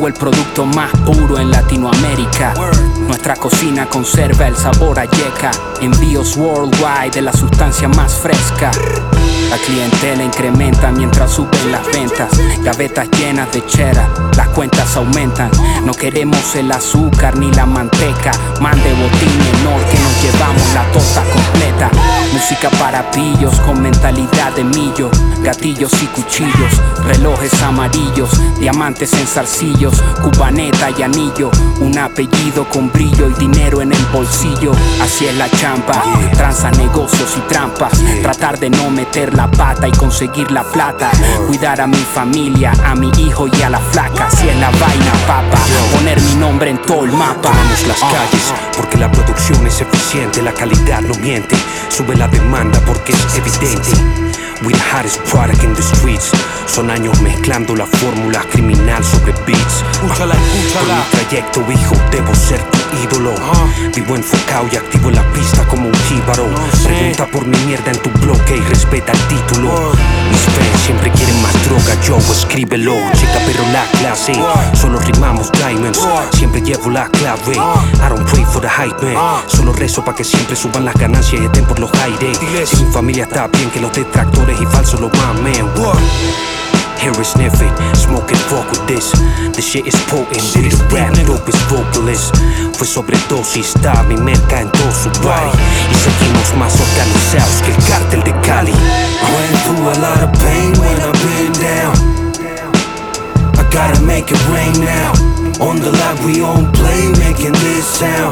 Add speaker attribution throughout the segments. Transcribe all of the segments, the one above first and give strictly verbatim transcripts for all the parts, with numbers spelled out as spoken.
Speaker 1: el producto más puro en Latinoamérica. Nuestra cocina conserva el sabor a yeca. Envíos worldwide de la sustancia más fresca. La clientela incrementa mientras suben las ventas. Gavetas llenas de cheddar, las cuentas aumentan. No queremos el azúcar ni la manteca. Mande botín menor que nos llevamos la torta completa. Música para pillos con mentalidad de millo. Gatillos y cuchillos, relojes amarillos, diamantes en zarcillos, cubaneta y anillo. Un apellido con brillo y dinero en el bolsillo. Así es la champa, tranza, negocios y trampas. Tratar de no meter la pata y conseguir la plata. Cuidar a mi familia, a mi hijo y a la flaca. Así es la vaina, papa. Poner mi nombre en todo el mapa.
Speaker 2: Tomamos las calles porque la producción es eficiente, la calidad no miente. Sube la demanda porque es evidente. We the hottest product in the streets. Son años mezclando la fórmula criminal sobre beats.
Speaker 3: Escúchala, escúchala.
Speaker 2: Con mi trayecto, hijo, debo ser tu ídolo. uh. Vivo enfocado y activo en la pista como un jíbaro.
Speaker 3: No sé.
Speaker 2: Pregunta por mi mierda en tu bloque y respeta el título.
Speaker 3: uh.
Speaker 2: Mis fans siempre quieren más droga, yo escríbelo. Checa pero la clase,
Speaker 3: uh.
Speaker 2: solo rimamos diamonds.
Speaker 3: uh.
Speaker 2: Siempre llevo la clave.
Speaker 3: uh.
Speaker 2: I don't pray for the hype man.
Speaker 3: uh.
Speaker 2: Solo rezo pa' que siempre suban las ganancias y estén por los aires.
Speaker 3: Diles.
Speaker 2: Si mi familia está bien, que los detractores y falsos lo mamen.
Speaker 3: uh.
Speaker 2: Here is sniff it, smoke and fuck with this. The shit is potent, this rap dope is vocalist. Fue sobredosis, está mi merca en todo su body. Y seguimos más organizados que el cártel de Cali.
Speaker 3: I went through a lot of pain when I've been down. I gotta make it rain now. On the lot we on play, making this sound.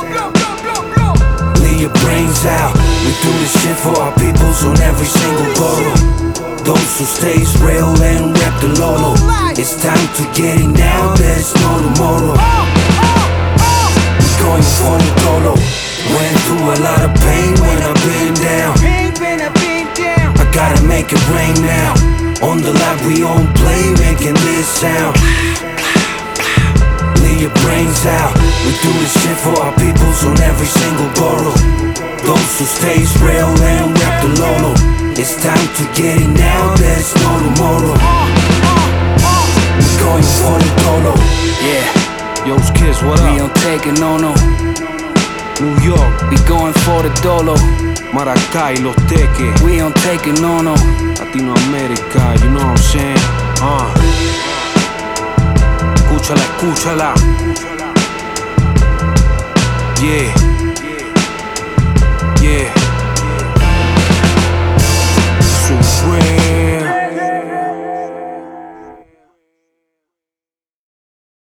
Speaker 3: Leave your brains out. We do this shit for our peoples on every single borough. Those who stays real and rep the Lolo. It's time to get it now, there's no tomorrow. We're going for the Dolo. Went through a lot of pain when I've been down. I gotta make it rain now. On the lot we on play, making this sound. Leave your brains out. We do this shit for our peoples on every single borough. Those who stays real and rep the Lolo. It's time to get it now, there's no tomorrow. We're going for the Dolo.
Speaker 1: Yeah,
Speaker 3: Yo, kids, what
Speaker 1: we
Speaker 3: up?
Speaker 1: don't take it, no, no.
Speaker 3: New York,
Speaker 1: We going for the dolo.
Speaker 3: Maracay, Los Teques,
Speaker 1: We don't take it, no, no.
Speaker 3: Latinoamérica, you know what I'm saying? Uh. Escúchala, escúchala. Yeah.